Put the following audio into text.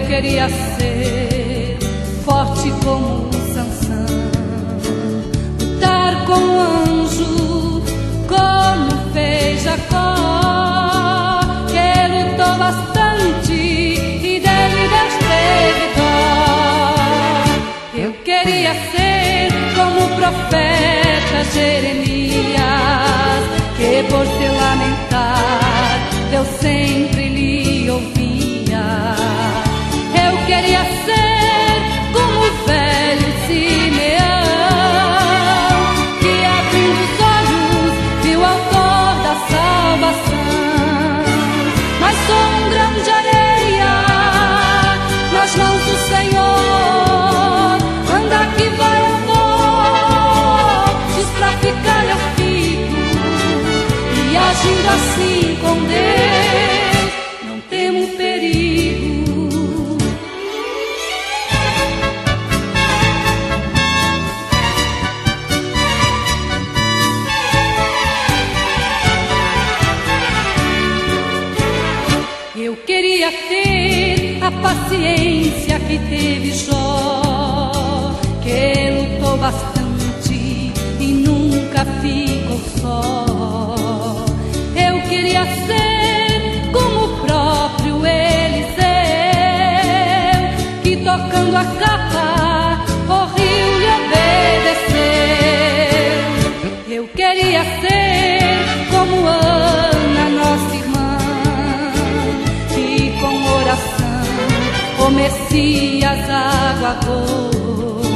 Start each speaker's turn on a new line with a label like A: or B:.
A: queria ser forte como Sansão, lutar com o anjo como fez Jacó, que lutou bastante e dele Deus teve dó. Eu queria ser como o profeta Jeremias, que por se lamentar Deus sempre lhe ouvia. Eu queria ser como o velho Simeão, que abrindo os olhos viu o autor da salvação. Mas sou um grão de areia nas mãos do Senhor, anda que vai eu vou, diz pra ficar eu fico, e agindo assim com Deus não temo perigo. Eu queria ter a paciência que teve Jó, que lutou bastante e nunca ficou só. Eu queria ser como o próprio Eliseu, que tocando a capa o rio lhe obedeceu. Eu queria ser como Ana, nossa irmã, que com oração o Messias aguardou.